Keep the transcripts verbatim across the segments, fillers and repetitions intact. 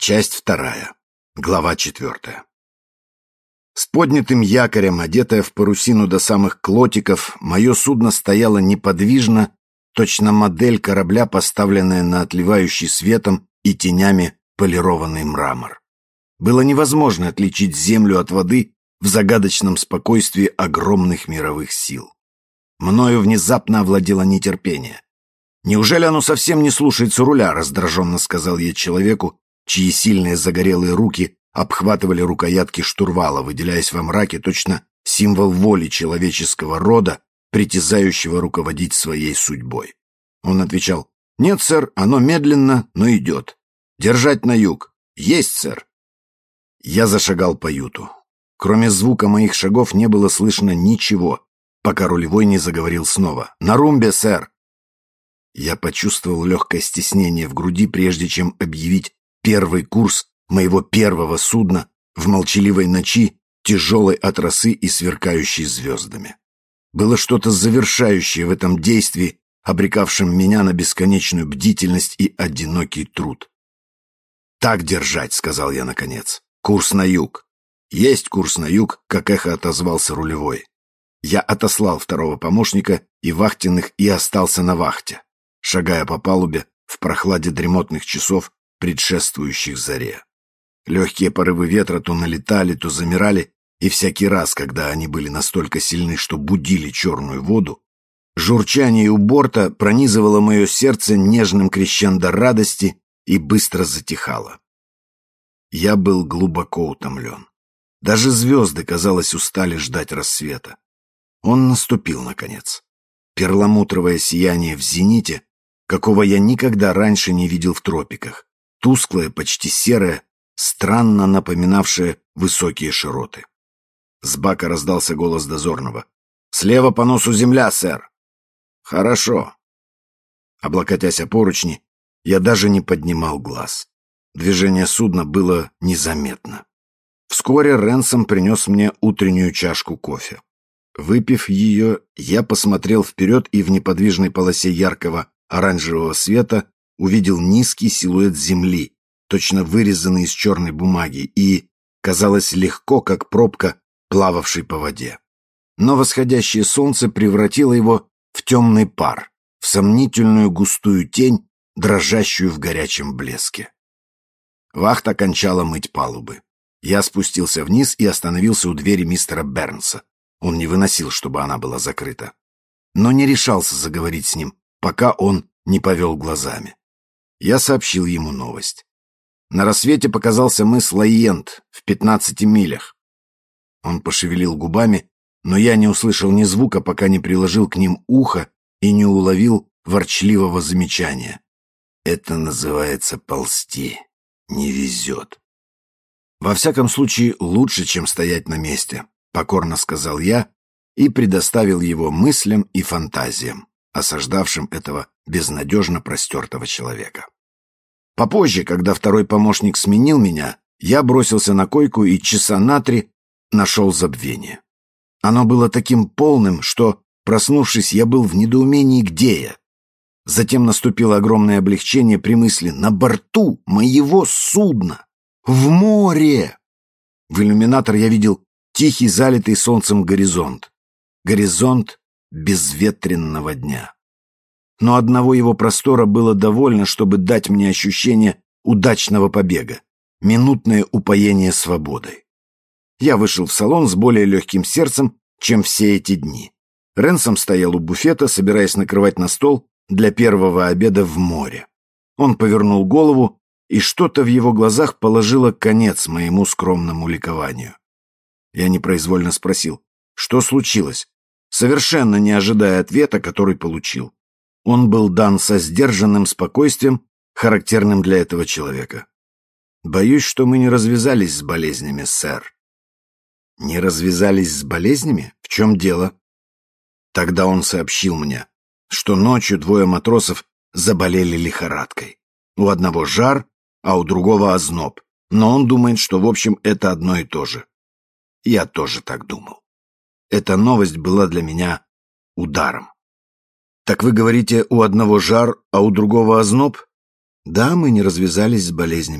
Часть вторая. Глава четвертая. С поднятым якорем, одетое в парусину до самых клотиков, мое судно стояло неподвижно, точно модель корабля, поставленная на отливающий светом и тенями полированный мрамор. Было невозможно отличить землю от воды в загадочном спокойствии огромных мировых сил. Мною внезапно овладело нетерпение. «Неужели оно совсем не слушается руля?» — раздраженно сказал я человеку, чьи сильные загорелые руки обхватывали рукоятки штурвала, выделяясь во мраке точно символ воли человеческого рода, притязающего руководить своей судьбой. Он отвечал: «Нет, сэр, оно медленно, но идет. Держать на юг. Есть, сэр». Я зашагал по юту. Кроме звука моих шагов не было слышно ничего, пока рулевой не заговорил снова. «На румбе, сэр!» Я почувствовал легкое стеснение в груди, прежде чем объявить первый курс моего первого судна в молчаливой ночи, тяжелой от росы и сверкающей звездами. Было что-то завершающее в этом действии, обрекавшем меня на бесконечную бдительность и одинокий труд. «Так держать», — сказал я наконец. «Курс на юг». «Есть курс на юг», — как эхо отозвался рулевой. Я отослал второго помощника и вахтенных и остался на вахте, шагая по палубе в прохладе дремотных часов, предшествующих заре. Легкие порывы ветра то налетали, то замирали, и всякий раз, когда они были настолько сильны, что будили черную воду, журчание у борта пронизывало мое сердце нежным крещендо радости и быстро затихало. Я был глубоко утомлен. Даже звезды, казалось, устали ждать рассвета. Он наступил, наконец. Перламутровое сияние в зените, какого я никогда раньше не видел в тропиках, тусклое, почти серое, странно напоминавшее высокие широты. С бака раздался голос дозорного. «Слева по носу земля, сэр!» «Хорошо». Облокотясь о поручни, я даже не поднимал глаз. Движение судна было незаметно. Вскоре Ренсом принес мне утреннюю чашку кофе. Выпив ее, я посмотрел вперед и в неподвижной полосе яркого оранжевого света увидел низкий силуэт земли, точно вырезанный из черной бумаги, и, казалось, легко, как пробка, плававший по воде. Но восходящее солнце превратило его в темный пар, в сомнительную густую тень, дрожащую в горячем блеске. Вахта кончала мыть палубы. Я спустился вниз и остановился у двери мистера Бернса. Он не выносил, чтобы она была закрыта. Но не решался заговорить с ним, пока он не повел глазами. Я сообщил ему новость. На рассвете показался мыс Лайент в пятнадцати милях. Он пошевелил губами, но я не услышал ни звука, пока не приложил к ним ухо и не уловил ворчливого замечания. Это называется ползти. Не везет. Во всяком случае, лучше, чем стоять на месте, покорно сказал я и предоставил его мыслям и фантазиям, осаждавшим этого безнадежно простертого человека. Попозже, когда второй помощник сменил меня, я бросился на койку и часа на три нашел забвение. Оно было таким полным, что, проснувшись, я был в недоумении, где я. Затем наступило огромное облегчение при мысли: на борту моего судна, в море. В иллюминатор я видел тихий, залитый солнцем горизонт. Горизонт безветренного дня. Но одного его простора было довольно, чтобы дать мне ощущение удачного побега, минутное упоение свободой. Я вышел в салон с более легким сердцем, чем все эти дни. Ренсом стоял у буфета, собираясь накрывать на стол для первого обеда в море. Он повернул голову, и что-то в его глазах положило конец моему скромному ликованию. Я непроизвольно спросил: что случилось, совершенно не ожидая ответа, который получил. Он был дан со сдержанным спокойствием, характерным для этого человека. «Боюсь, что мы не развязались с болезнями, сэр». «Не развязались с болезнями? В чем дело?» Тогда он сообщил мне, что ночью двое матросов заболели лихорадкой. У одного жар, а у другого озноб, но он думает, что в общем это одно и то же. Я тоже так думал. Эта новость была для меня ударом. «Так вы говорите, у одного жар, а у другого озноб?» «Да, мы не развязались с болезнями.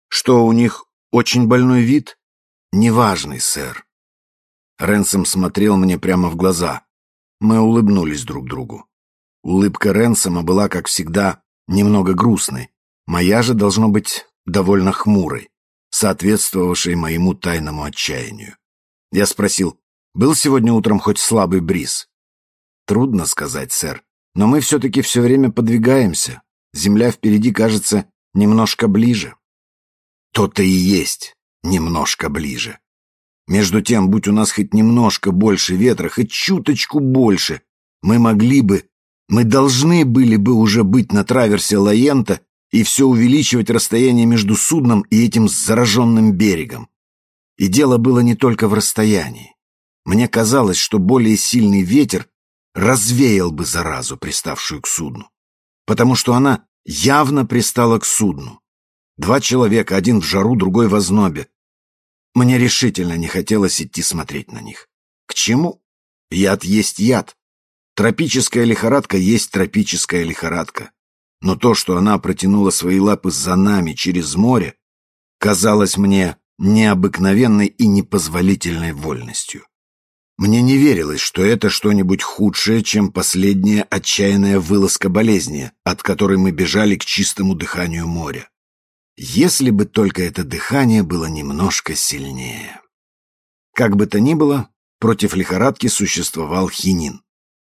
Что, у них очень больной вид? Неважный, сэр. Ренсом смотрел мне прямо в глаза. Мы улыбнулись друг другу. Улыбка Ренсома была, как всегда, немного грустной. Моя же, должно быть, довольно хмурой, соответствовавшей моему тайному отчаянию. Я спросил, был сегодня утром хоть слабый бриз? Трудно сказать, сэр, но мы все-таки все время подвигаемся. Земля впереди кажется немножко ближе. То-то и есть немножко ближе. Между тем, будь у нас хоть немножко больше ветра, хоть чуточку больше, мы могли бы, мы должны были бы уже быть на траверсе Лаента и все увеличивать расстояние между судном и этим зараженным берегом. И дело было не только в расстоянии. Мне казалось, что более сильный ветер развеял бы заразу, приставшую к судну, потому что она явно пристала к судну. Два человека, один в жару, другой в ознобе. Мне решительно не хотелось идти смотреть на них. К чему? Яд есть яд. Тропическая лихорадка есть тропическая лихорадка. Но то, что она протянула свои лапы за нами через море, казалось мне необыкновенной и непозволительной вольностью. Мне не верилось, что это что-нибудь худшее, чем последняя отчаянная вылазка болезни, от которой мы бежали к чистому дыханию моря. Если бы только это дыхание было немножко сильнее. Как бы то ни было, против лихорадки существовал хинин.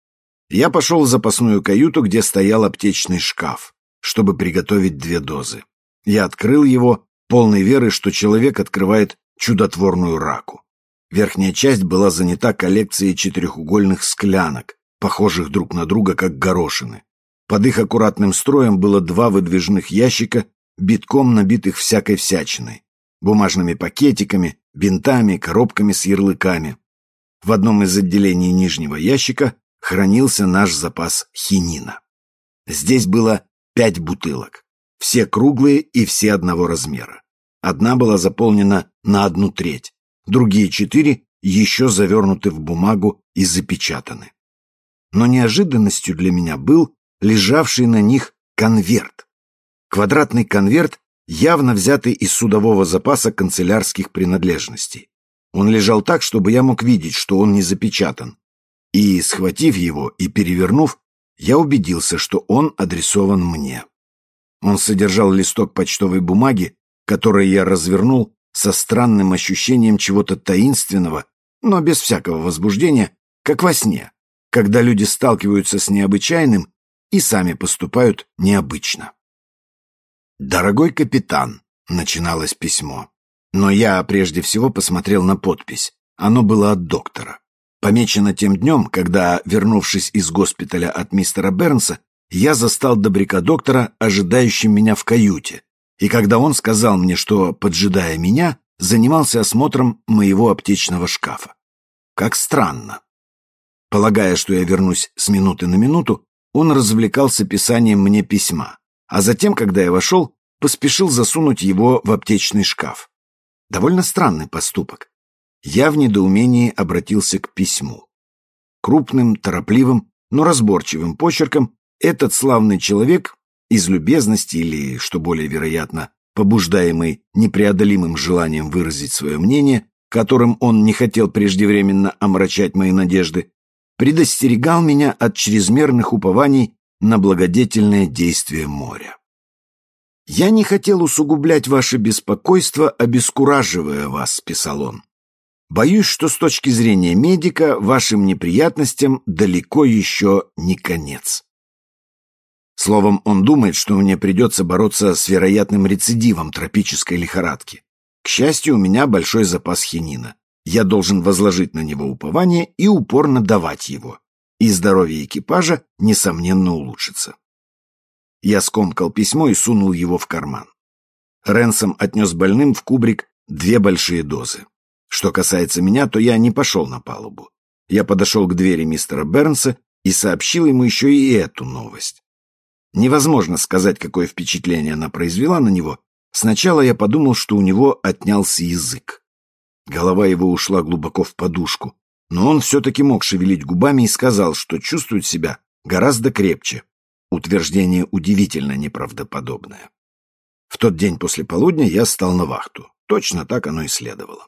Я пошел в запасную каюту, где стоял аптечный шкаф, чтобы приготовить две дозы. Я открыл его, полной веры, что человек открывает чудотворную раку. Верхняя часть была занята коллекцией четырехугольных склянок, похожих друг на друга, как горошины. Под их аккуратным строем было два выдвижных ящика, битком набитых всякой всячиной, бумажными пакетиками, бинтами, коробками с ярлыками. В одном из отделений нижнего ящика хранился наш запас хинина. Здесь было пять бутылок, все круглые и все одного размера. Одна была заполнена на одну треть, другие четыре еще завернуты в бумагу и запечатаны. Но неожиданностью для меня был лежавший на них конверт. Квадратный конверт, явно взятый из судового запаса канцелярских принадлежностей. Он лежал так, чтобы я мог видеть, что он не запечатан. И, схватив его и перевернув, я убедился, что он адресован мне. Он содержал листок почтовой бумаги, который я развернул со странным ощущением чего-то таинственного, но без всякого возбуждения, как во сне, когда люди сталкиваются с необычайным и сами поступают необычно. «Дорогой капитан», — начиналось письмо, но я прежде всего посмотрел на подпись. Оно было от доктора. Помечено тем днем, когда, вернувшись из госпиталя от мистера Бернса, я застал добряка доктора, ожидающим меня в каюте, и когда он сказал мне, что, поджидая меня, занимался осмотром моего аптечного шкафа. Как странно. Полагая, что я вернусь с минуты на минуту, он развлекался писанием мне письма, а затем, когда я вошел, поспешил засунуть его в аптечный шкаф. Довольно странный поступок. Я в недоумении обратился к письму. Крупным, торопливым, но разборчивым почерком этот славный человек из любезности или, что более вероятно, побуждаемый непреодолимым желанием выразить свое мнение, которым он не хотел преждевременно омрачать мои надежды, предостерегал меня от чрезмерных упований на благодетельное действие моря. «Я не хотел усугублять ваше беспокойство, обескураживая вас», — писал он. «Боюсь, что с точки зрения медика вашим неприятностям далеко еще не конец». Словом, он думает, что мне придется бороться с вероятным рецидивом тропической лихорадки. К счастью, у меня большой запас хинина. Я должен возложить на него упование и упорно давать его. И здоровье экипажа, несомненно, улучшится. Я скомкал письмо и сунул его в карман. Ренсом отнес больным в кубрик две большие дозы. Что касается меня, то я не пошел на палубу. Я подошел к двери мистера Бернса и сообщил ему еще и эту новость. Невозможно сказать, какое впечатление она произвела на него. Сначала я подумал, что у него отнялся язык. Голова его ушла глубоко в подушку, но он все-таки мог шевелить губами и сказал, что чувствует себя гораздо крепче. Утверждение удивительно неправдоподобное. В тот день после полудня я стал на вахту. Точно так оно и следовало.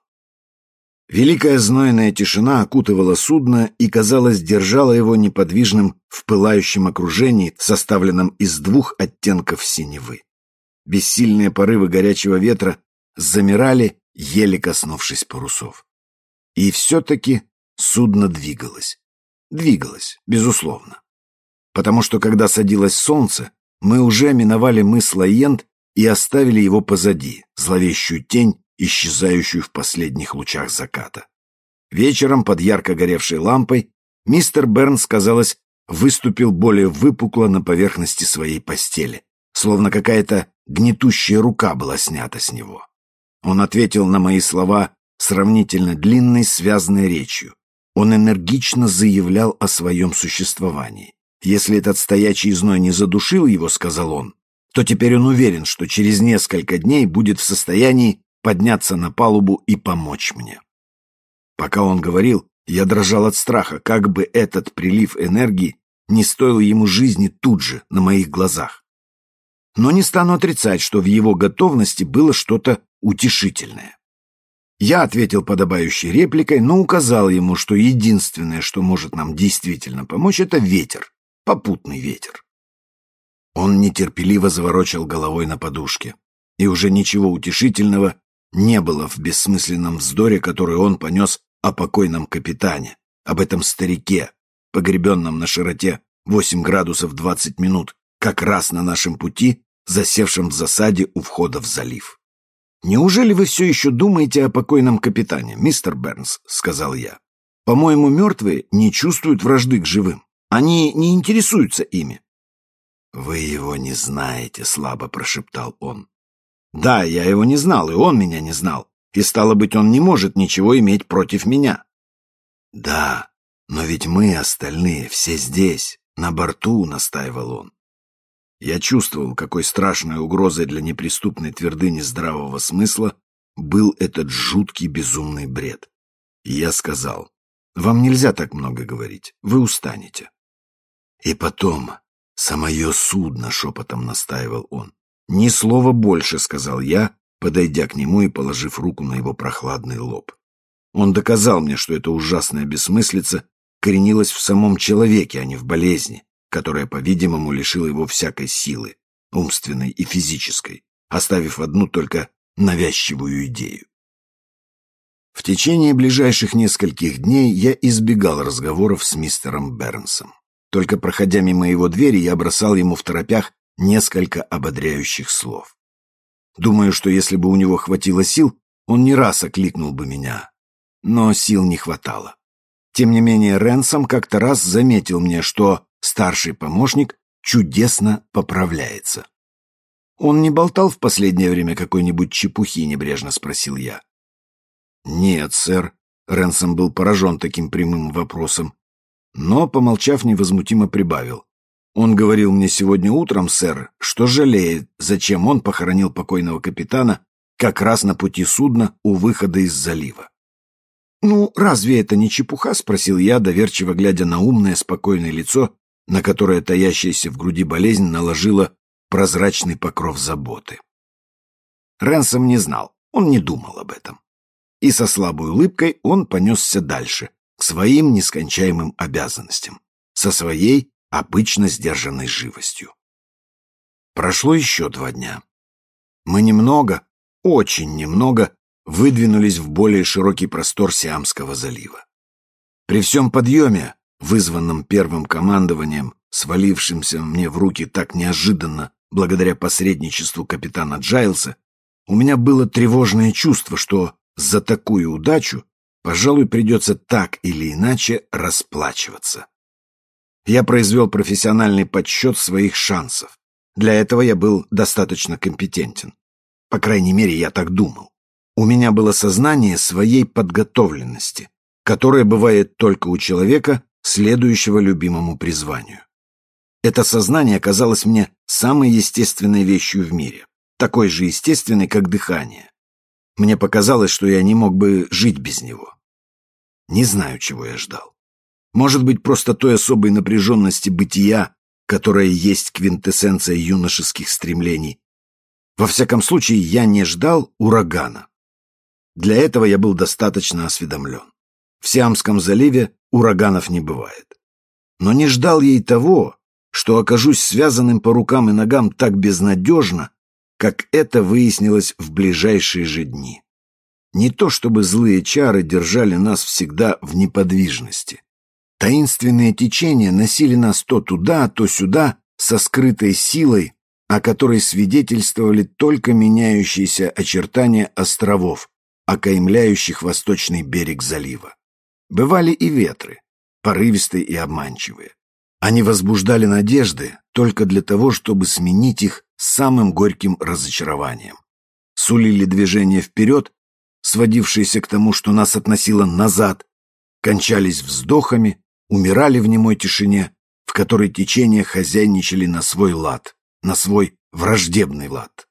Великая знойная тишина окутывала судно и, казалось, держала его неподвижным в пылающем окружении, составленном из двух оттенков синевы. Бессильные порывы горячего ветра замирали, еле коснувшись парусов. И все-таки судно двигалось. Двигалось, безусловно. Потому что, когда садилось солнце, мы уже миновали мыс Лайент и оставили его позади, зловещую тень, исчезающую в последних лучах заката. Вечером под ярко горевшей лампой мистер Бернс, казалось, выступил более выпукло на поверхности своей постели, словно какая-то гнетущая рука была снята с него. Он ответил на мои слова сравнительно длинной связанной речью. Он энергично заявлял о своем существовании. Если этот стоячий зной не задушил его, сказал он, то теперь он уверен, что через несколько дней будет в состоянии подняться на палубу и помочь мне. Пока он говорил, я дрожал от страха, как бы этот прилив энергии не стоил ему жизни тут же, на моих глазах. Но не стану отрицать, что в его готовности было что-то утешительное. Я ответил подобающей репликой, но указал ему, что единственное, что может нам действительно помочь, это ветер, попутный ветер. Он нетерпеливо заворочил головой на подушке, и уже ничего утешительного не было в бессмысленном вздоре, который он понес о покойном капитане, об этом старике, погребенном на широте восемь градусов двадцать минут, как раз на нашем пути, засевшем в засаде у входа в залив. «Неужели вы все еще думаете о покойном капитане, мистер Бернс?» — сказал я. «По-моему, мертвые не чувствуют вражды к живым. Они не интересуются ими». «Вы его не знаете», — слабо прошептал он. «Да, я его не знал, и он меня не знал, и, стало быть, он не может ничего иметь против меня». «Да, но ведь мы, остальные, все здесь, на борту», — настаивал он. Я чувствовал, какой страшной угрозой для неприступной твердыни здравого смысла был этот жуткий безумный бред. И я сказал, «Вам нельзя так много говорить, вы устанете». «И потом, самое судно», — шепотом настаивал он. «Ни слова больше», — сказал я, подойдя к нему и положив руку на его прохладный лоб. Он доказал мне, что эта ужасная бессмыслица коренилась в самом человеке, а не в болезни, которая, по-видимому, лишила его всякой силы, умственной и физической, оставив одну только навязчивую идею. В течение ближайших нескольких дней я избегал разговоров с мистером Бернсом. Только проходя мимо его двери, я бросал ему второпях несколько ободряющих слов. Думаю, что если бы у него хватило сил, он не раз окликнул бы меня. Но сил не хватало. Тем не менее, Ренсом как-то раз заметил мне, что старший помощник чудесно поправляется. «Он не болтал в последнее время какой-нибудь чепухи?» — небрежно спросил я. «Нет, сэр», — Ренсом был поражен таким прямым вопросом, но, помолчав, невозмутимо прибавил. «Он говорил мне сегодня утром, сэр, что жалеет, зачем он похоронил покойного капитана как раз на пути судна у выхода из залива». «Ну, разве это не чепуха?» — спросил я, доверчиво глядя на умное, спокойное лицо, на которое таящаяся в груди болезнь наложила прозрачный покров заботы. Ренсом не знал, он не думал об этом. И со слабой улыбкой он понесся дальше, к своим нескончаемым обязанностям, со своей обычно сдержанной живостью. Прошло еще два дня. Мы немного, очень немного, выдвинулись в более широкий простор Сиамского залива. При всем подъеме, вызванном первым командованием, свалившимся мне в руки так неожиданно благодаря посредничеству капитана Джайлса, у меня было тревожное чувство, что за такую удачу, пожалуй, придется так или иначе расплачиваться. Я произвел профессиональный подсчет своих шансов. Для этого я был достаточно компетентен. По крайней мере, я так думал. У меня было сознание своей подготовленности, которое бывает только у человека, следующего любимому призванию. Это сознание казалось мне самой естественной вещью в мире, такой же естественной, как дыхание. Мне показалось, что я не мог бы жить без него. Не знаю, чего я ждал. Может быть, просто той особой напряженности бытия, которая есть квинтэссенция юношеских стремлений. Во всяком случае, я не ждал урагана. Для этого я был достаточно осведомлен. В Сиамском заливе ураганов не бывает. Но не ждал я и того, что окажусь связанным по рукам и ногам так безнадежно, как это выяснилось в ближайшие же дни. Не то чтобы злые чары держали нас всегда в неподвижности. Таинственные течения носили нас то туда, то сюда со скрытой силой, о которой свидетельствовали только меняющиеся очертания островов, окаймляющих восточный берег залива. Бывали и ветры, порывистые и обманчивые. Они возбуждали надежды только для того, чтобы сменить их самым горьким разочарованием. Сулили движение вперед, сводившиеся к тому, что нас относило назад, кончались вздохами, умирали в немой тишине, в которой течения хозяйничали на свой лад, на свой враждебный лад.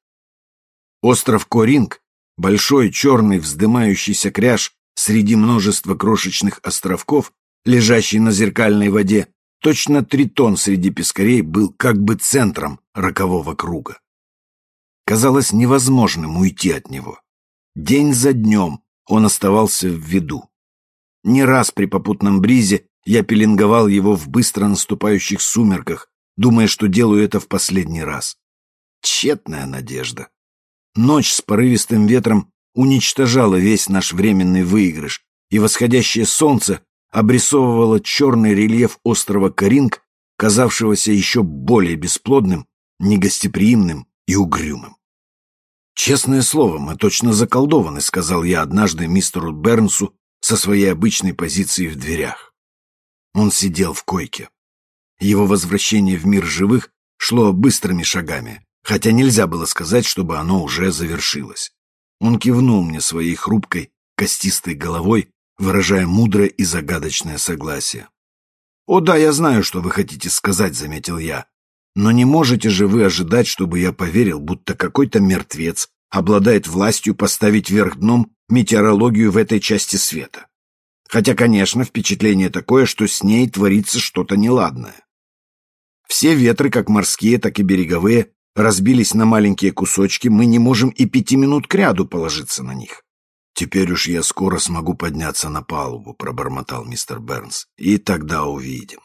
Остров Коринг, большой черный вздымающийся кряж среди множества крошечных островков, лежащий на зеркальной воде, точно тритон среди пескарей, был как бы центром рокового круга. Казалось невозможным уйти от него. День за днем он оставался в виду. Не раз при попутном бризе я пеленговал его в быстро наступающих сумерках, думая, что делаю это в последний раз. Тщетная надежда. Ночь с порывистым ветром уничтожала весь наш временный выигрыш, и восходящее солнце обрисовывало черный рельеф острова Коринг, казавшегося еще более бесплодным, негостеприимным и угрюмым. «Честное слово, мы точно заколдованы», — сказал я однажды мистеру Бернсу со своей обычной позиции в дверях. Он сидел в койке. Его возвращение в мир живых шло быстрыми шагами, хотя нельзя было сказать, чтобы оно уже завершилось. Он кивнул мне своей хрупкой, костистой головой, выражая мудрое и загадочное согласие. «О да, я знаю, что вы хотите сказать», — заметил я. «Но не можете же вы ожидать, чтобы я поверил, будто какой-то мертвец обладает властью поставить вверх дном метеорологию в этой части света. Хотя, конечно, впечатление такое, что с ней творится что-то неладное. Все ветры, как морские, так и береговые, разбились на маленькие кусочки, мы не можем и пяти минут кряду положиться на них». «Теперь уж я скоро смогу подняться на палубу», — пробормотал мистер Бернс, — «и тогда увидим».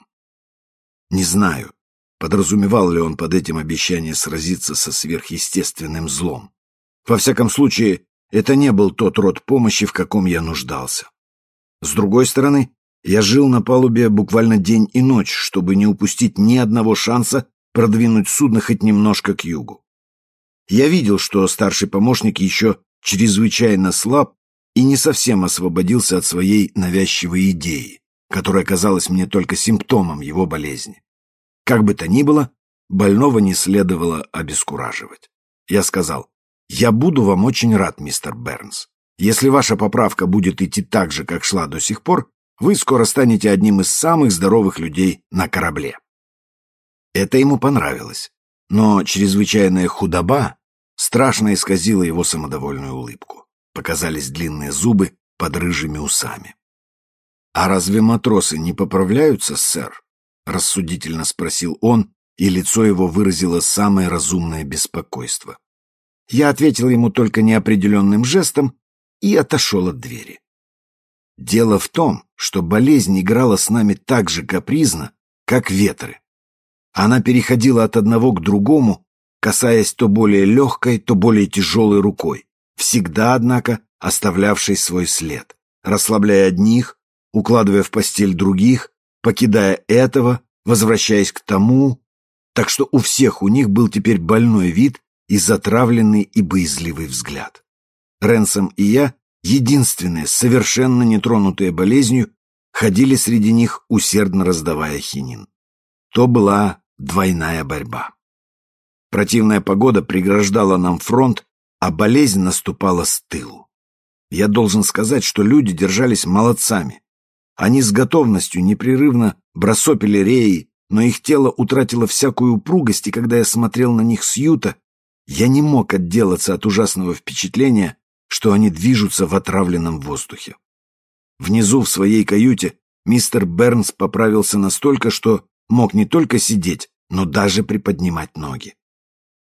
Не знаю, подразумевал ли он под этим обещание сразиться со сверхъестественным злом. Во всяком случае, это не был тот род помощи, в каком я нуждался. С другой стороны, я жил на палубе буквально день и ночь, чтобы не упустить ни одного шанса продвинуть судно хоть немножко к югу. Я видел, что старший помощник еще чрезвычайно слаб и не совсем освободился от своей навязчивой идеи, которая казалась мне только симптомом его болезни. Как бы то ни было, больного не следовало обескураживать. Я сказал: «Я буду вам очень рад, мистер Бернс. Если ваша поправка будет идти так же, как шла до сих пор, вы скоро станете одним из самых здоровых людей на корабле». Это ему понравилось, но чрезвычайная худоба страшно исказила его самодовольную улыбку. Показались длинные зубы под рыжими усами. «А разве матросы не поправляются, сэр?» — рассудительно спросил он, и лицо его выразило самое разумное беспокойство. Я ответил ему только неопределенным жестом и отошел от двери. Дело в том, что болезнь играла с нами так же капризно, как ветры. Она переходила от одного к другому, касаясь то более легкой, то более тяжелой рукой, всегда, однако, оставлявшей свой след, расслабляя одних, укладывая в постель других, покидая этого, возвращаясь к тому, так что у всех у них был теперь больной вид и затравленный и боязливый взгляд. Ренсом и я, единственные, совершенно нетронутые болезнью, ходили среди них, усердно раздавая хинин. То была двойная борьба. Противная погода преграждала нам фронт, а болезнь наступала с тылу. Я должен сказать, что люди держались молодцами. Они с готовностью непрерывно бросопили реи, но их тело утратило всякую упругость, и когда я смотрел на них с юта, я не мог отделаться от ужасного впечатления, что они движутся в отравленном воздухе. Внизу в своей каюте мистер Бернс поправился настолько, что мог не только сидеть, но даже приподнимать ноги.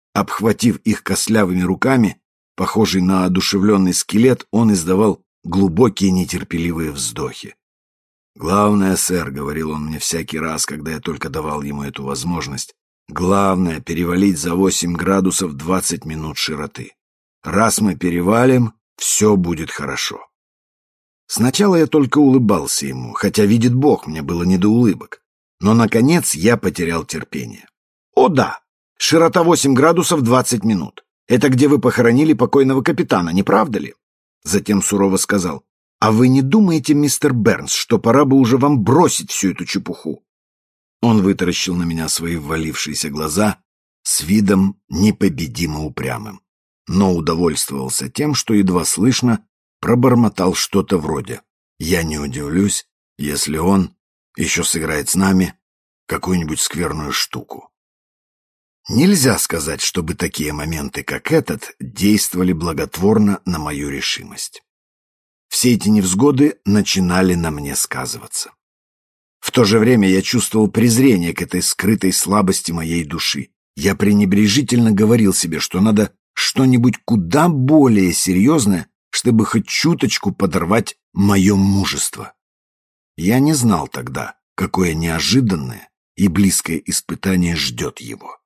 Обхватив их костлявыми руками, похожий на одушевленный скелет, он издавал глубокие нетерпеливые вздохи. «Главное, сэр», — говорил он мне всякий раз, когда я только давал ему эту возможность, «главное — перевалить за восемь градусов двадцать минут широты. Раз мы перевалим, все будет хорошо». Сначала я только улыбался ему, хотя, видит Бог, мне было не до улыбок. Но, наконец, я потерял терпение. «О да, широта восемь градусов двадцать минут. Это где вы похоронили покойного капитана, не правда ли?» Затем сурово сказал: «А вы не думаете, мистер Бернс, что пора бы уже вам бросить всю эту чепуху?» Он вытаращил на меня свои ввалившиеся глаза с видом непобедимо упрямым, но удовольствовался тем, что едва слышно пробормотал что-то вроде: «Я не удивлюсь, если он еще сыграет с нами какую-нибудь скверную штуку». Нельзя сказать, чтобы такие моменты, как этот, действовали благотворно на мою решимость. Все эти невзгоды начинали на мне сказываться. В то же время я чувствовал презрение к этой скрытой слабости моей души. Я пренебрежительно говорил себе, что надо что-нибудь куда более серьезное, чтобы хоть чуточку подорвать мое мужество. Я не знал тогда, какое неожиданное и близкое испытание ждет его.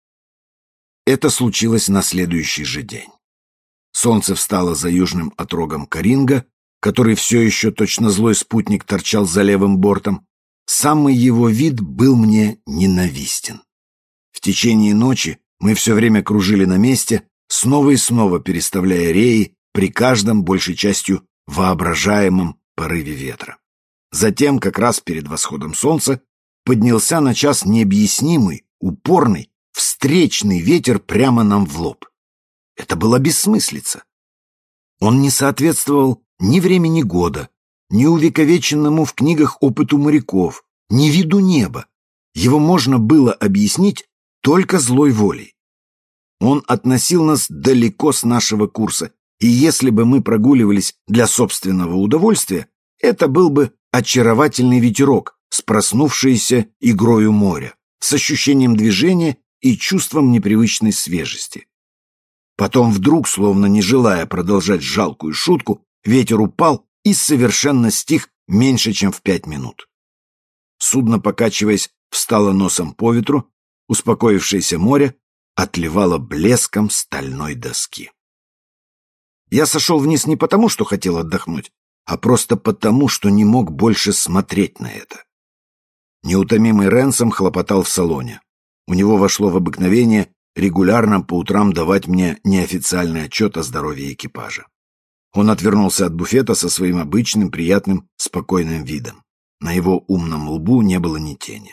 Это случилось на следующий же день. Солнце встало за южным отрогом Каринга, который все еще точно злой спутник торчал за левым бортом. Самый его вид был мне ненавистен. В течение ночи мы все время кружили на месте, снова и снова переставляя реи при каждом, большей частью, воображаемом порыве ветра. Затем, как раз перед восходом солнца, поднялся на час необъяснимый, упорный, встречный ветер прямо нам в лоб. Это была бессмыслица. Он не соответствовал ни времени года, ни увековеченному в книгах опыту моряков, ни виду неба. Его можно было объяснить только злой волей. Он относил нас далеко с нашего курса, и если бы мы прогуливались для собственного удовольствия, это был бы очаровательный ветерок с проснувшейся игрою моря, с ощущением движения и чувством непривычной свежести. Потом вдруг, словно не желая продолжать жалкую шутку, ветер упал и совершенно стих меньше, чем в пять минут. Судно, покачиваясь, встало носом по ветру, успокоившееся море отливало блеском стальной доски. Я сошел вниз не потому, что хотел отдохнуть, а просто потому, что не мог больше смотреть на это. Неутомимый Ренсом хлопотал в салоне. У него вошло в обыкновение регулярно по утрам давать мне неофициальный отчет о здоровье экипажа. Он отвернулся от буфета со своим обычным, приятным, спокойным видом. На его умном лбу не было ни тени.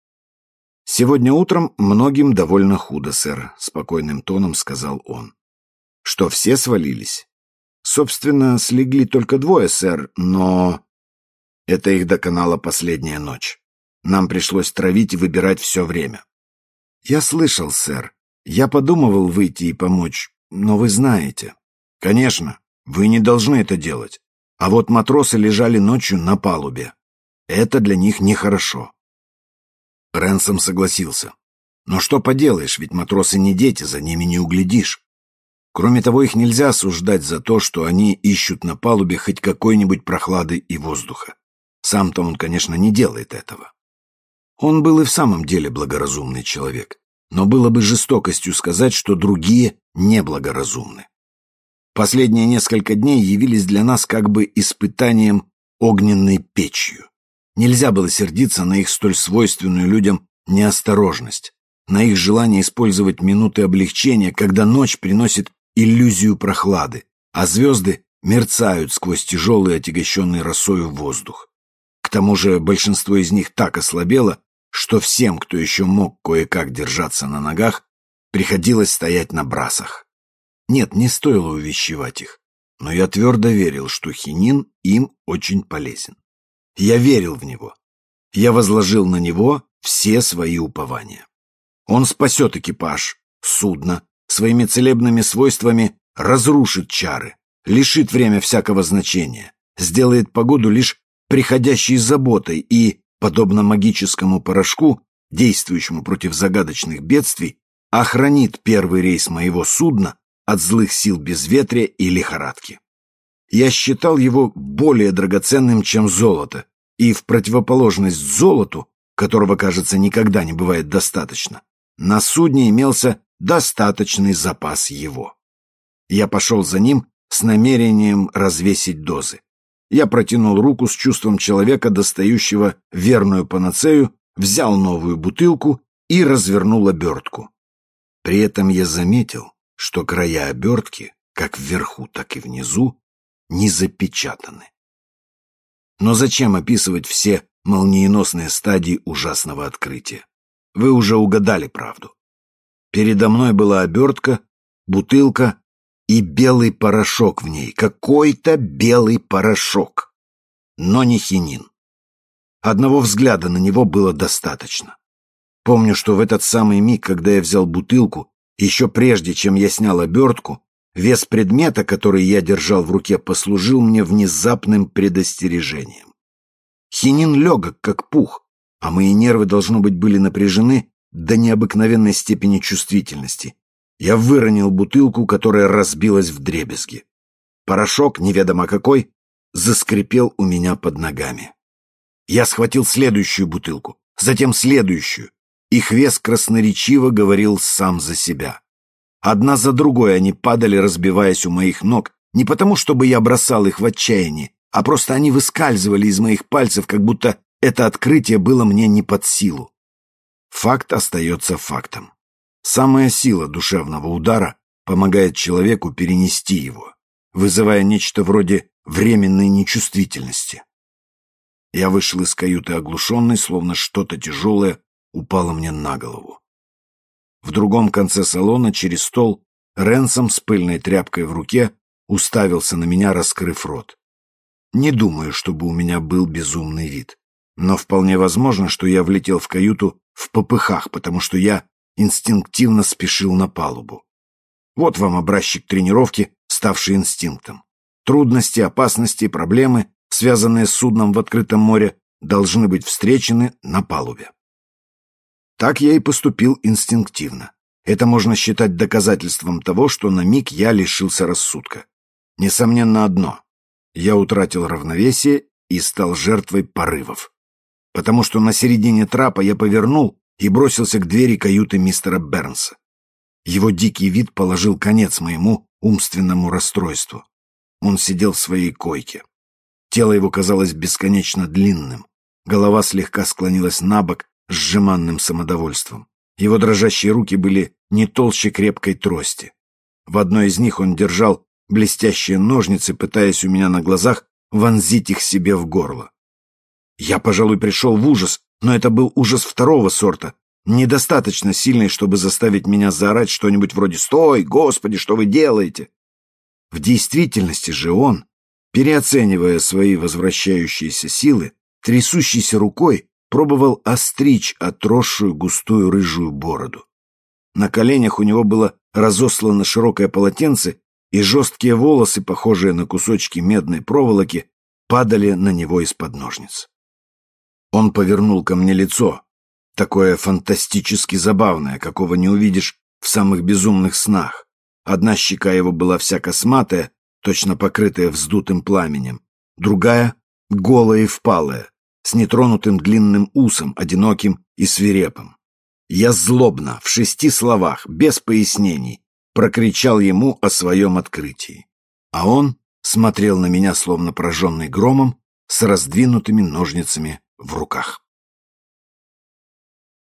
«Сегодня утром многим довольно худо, сэр», — спокойным тоном сказал он. «Что, все свалились?» «Собственно, слегли только двое, сэр, но...» «Это их доконала последняя ночь. Нам пришлось травить и выбирать все время». «Я слышал, сэр. Я подумывал выйти и помочь, но вы знаете». «Конечно, вы не должны это делать. А вот матросы лежали ночью на палубе. Это для них нехорошо». Ренсом согласился. «Но что поделаешь, ведь матросы не дети, за ними не углядишь. Кроме того, их нельзя осуждать за то, что они ищут на палубе хоть какой-нибудь прохлады и воздуха. Сам-то он, конечно, не делает этого». Он был и в самом деле благоразумный человек, но было бы жестокостью сказать, что другие неблагоразумны. Последние несколько дней явились для нас как бы испытанием огненной печью. Нельзя было сердиться на их столь свойственную людям неосторожность, на их желание использовать минуты облегчения, когда ночь приносит иллюзию прохлады, а звезды мерцают сквозь тяжелый, отягощенный росою воздух. К тому же большинство из них так ослабело, что всем, кто еще мог кое-как держаться на ногах, приходилось стоять на брасах. Нет, не стоило увещевать их, но я твердо верил, что хинин им очень полезен. Я верил в него. Я возложил на него все свои упования. Он спасет экипаж, судно, своими целебными свойствами разрушит чары, лишит время всякого значения, сделает погоду лишь приходящей заботой и, подобно магическому порошку, действующему против загадочных бедствий, охранит первый рейс моего судна от злых сил безветрия и лихорадки. Я считал его более драгоценным, чем золото, и в противоположность золоту, которого, кажется, никогда не бывает достаточно, на судне имелся достаточный запас его. Я пошел за ним с намерением развесить дозы. Я протянул руку с чувством человека, достающего верную панацею, взял новую бутылку и развернул обертку. При этом я заметил, что края обертки, как вверху, так и внизу, не запечатаны. Но зачем описывать все молниеносные стадии ужасного открытия? Вы уже угадали правду. Передо мной была обертка, бутылка и белый порошок в ней, какой-то белый порошок, но не хинин. Одного взгляда на него было достаточно. Помню, что в этот самый миг, когда я взял бутылку, еще прежде, чем я снял обертку, вес предмета, который я держал в руке, послужил мне внезапным предостережением. Хинин легок, как пух, а мои нервы, должно быть, были напряжены до необыкновенной степени чувствительности. Я выронил бутылку, которая разбилась вдребезги. Порошок, неведомо какой, заскрипел у меня под ногами. Я схватил следующую бутылку, затем следующую. Их вес красноречиво говорил сам за себя. Одна за другой они падали, разбиваясь у моих ног, не потому, чтобы я бросал их в отчаянии, а просто они выскальзывали из моих пальцев, как будто это открытие было мне не под силу. Факт остается фактом. Самая сила душевного удара помогает человеку перенести его, вызывая нечто вроде временной нечувствительности. Я вышел из каюты оглушенный, словно что-то тяжелое упало мне на голову. В другом конце салона, через стол, Ренсом с пыльной тряпкой в руке уставился на меня, раскрыв рот. Не думаю, чтобы у меня был безумный вид, но вполне возможно, что я влетел в каюту в попыхах, потому что я инстинктивно спешил на палубу. Вот вам образчик тренировки, ставший инстинктом. Трудности, опасности, проблемы, связанные с судном в открытом море, должны быть встречены на палубе. Так я и поступил инстинктивно. Это можно считать доказательством того, что на миг я лишился рассудка. Несомненно одно. Я утратил равновесие и стал жертвой порывов. Потому что на середине трапа я повернул и бросился к двери каюты мистера Бернса. Его дикий вид положил конец моему умственному расстройству. Он сидел в своей койке. Тело его казалось бесконечно длинным. Голова слегка склонилась на бок с жеманным самодовольством. Его дрожащие руки были не толще крепкой трости. В одной из них он держал блестящие ножницы, пытаясь у меня на глазах вонзить их себе в горло. Я, пожалуй, пришел в ужас, но это был ужас второго сорта, недостаточно сильный, чтобы заставить меня заорать что-нибудь вроде «Стой! Господи, что вы делаете?» В действительности же он, переоценивая свои возвращающиеся силы, трясущейся рукой пробовал остричь отросшую густую рыжую бороду. На коленях у него было разослано широкое полотенце, и жесткие волосы, похожие на кусочки медной проволоки, падали на него из-под ножниц. Он повернул ко мне лицо, такое фантастически забавное, какого не увидишь в самых безумных снах. Одна щека его была вся косматая, точно покрытая вздутым пламенем, другая — голая и впалая, с нетронутым длинным усом, одиноким и свирепым. Я злобно, в шести словах, без пояснений, прокричал ему о своем открытии. А он смотрел на меня, словно пораженный громом, с раздвинутыми ножницами в руках.